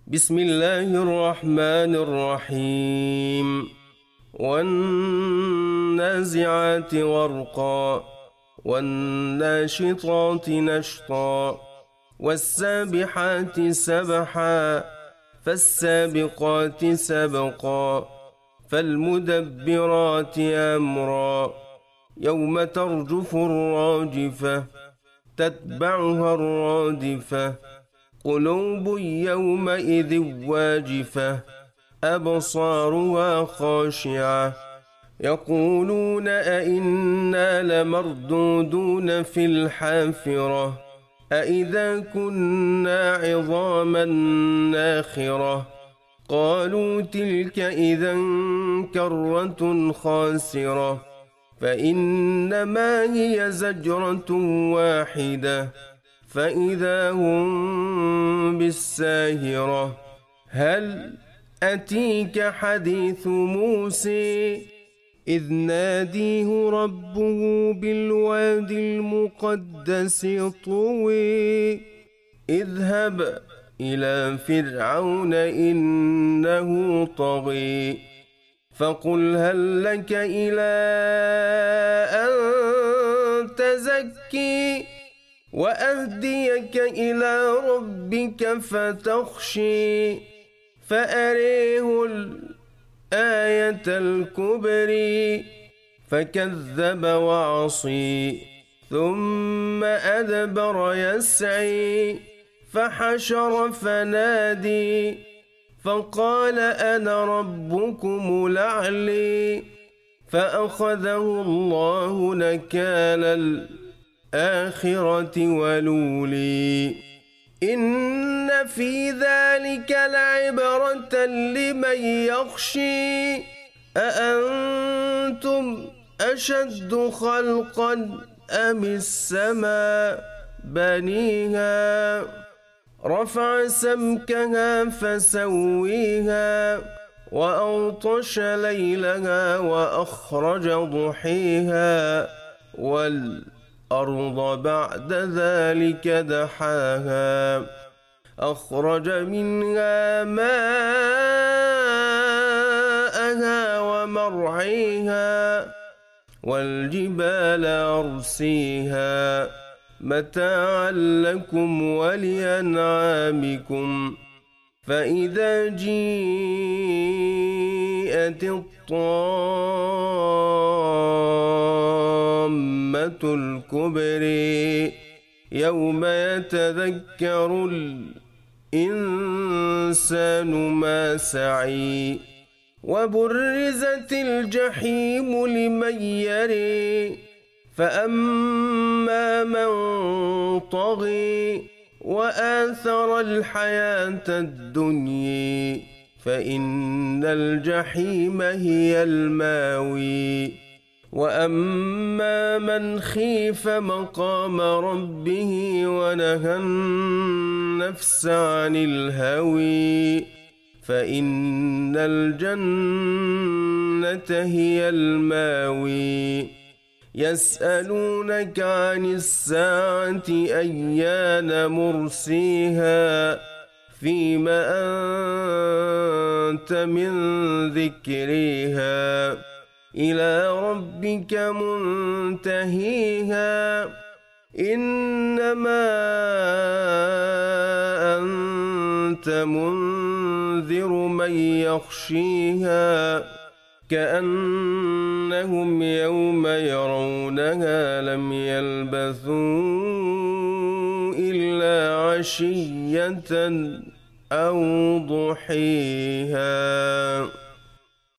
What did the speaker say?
بسم الله الرحمن الرحيم والنازعات غرقا والناشطات نشطا والسابحات سبحا فالسابقات سبقا فالمدبرات أمرا يوم ترجف الراجفة تتبعها الرادفة قلوب يومئذ واجفة أبصارها خاشعة يقولون أئنا لمردودون في الحافرة أئذا كنا عظاما ناخرة قالوا تلك إذا كرة خاسرة فإنما هي زجرة واحدة فإذا هم بالساهرة هل أتيك حديث موسى إذ ناديه ربه بالواد المقدس طوى اذهب إلى فرعون إنه طغى فقل هل لك إلى أن تزكي وأهديك إلى ربك فتخشي فأريه الآية الكبرى فكذب وعصي ثم أدبر يسعي فحشر فنادي فقال أنا ربكم الأعلى فأخذه الله نكال الآخرة والأولى إن في ذلك لعبرة لمن يخشي أأنتم أشد خلقا أم السماء بنيها رفع سمكها فسويها وأغطش ليلها وأخرج ضحيها والأرض بعد ذلك دحاها أخرج منها ماءها ومرعيها والجبال أرسيها متاعا لكم ولأنعامكم فإذا جيءت الطامة الكبرى يوم يتذكر الإنسان ما سعي وبرزت الجحيم لمن يرى فأما من طغى وآثر الحياة الدنيا فإن الجحيم هي الماوي وأما من خيف مقام ربه ونهى النفس عن الهوى فإن الجنة هي الماوي يسألونك عن الساعة أيان مرسيها فيما أنت من ذكرها إلى ربك منتهيها إنما أنت منذر من يخشيها كأنهم يوم يرونها لم يلبثوا إلا عشية أو ضحيها.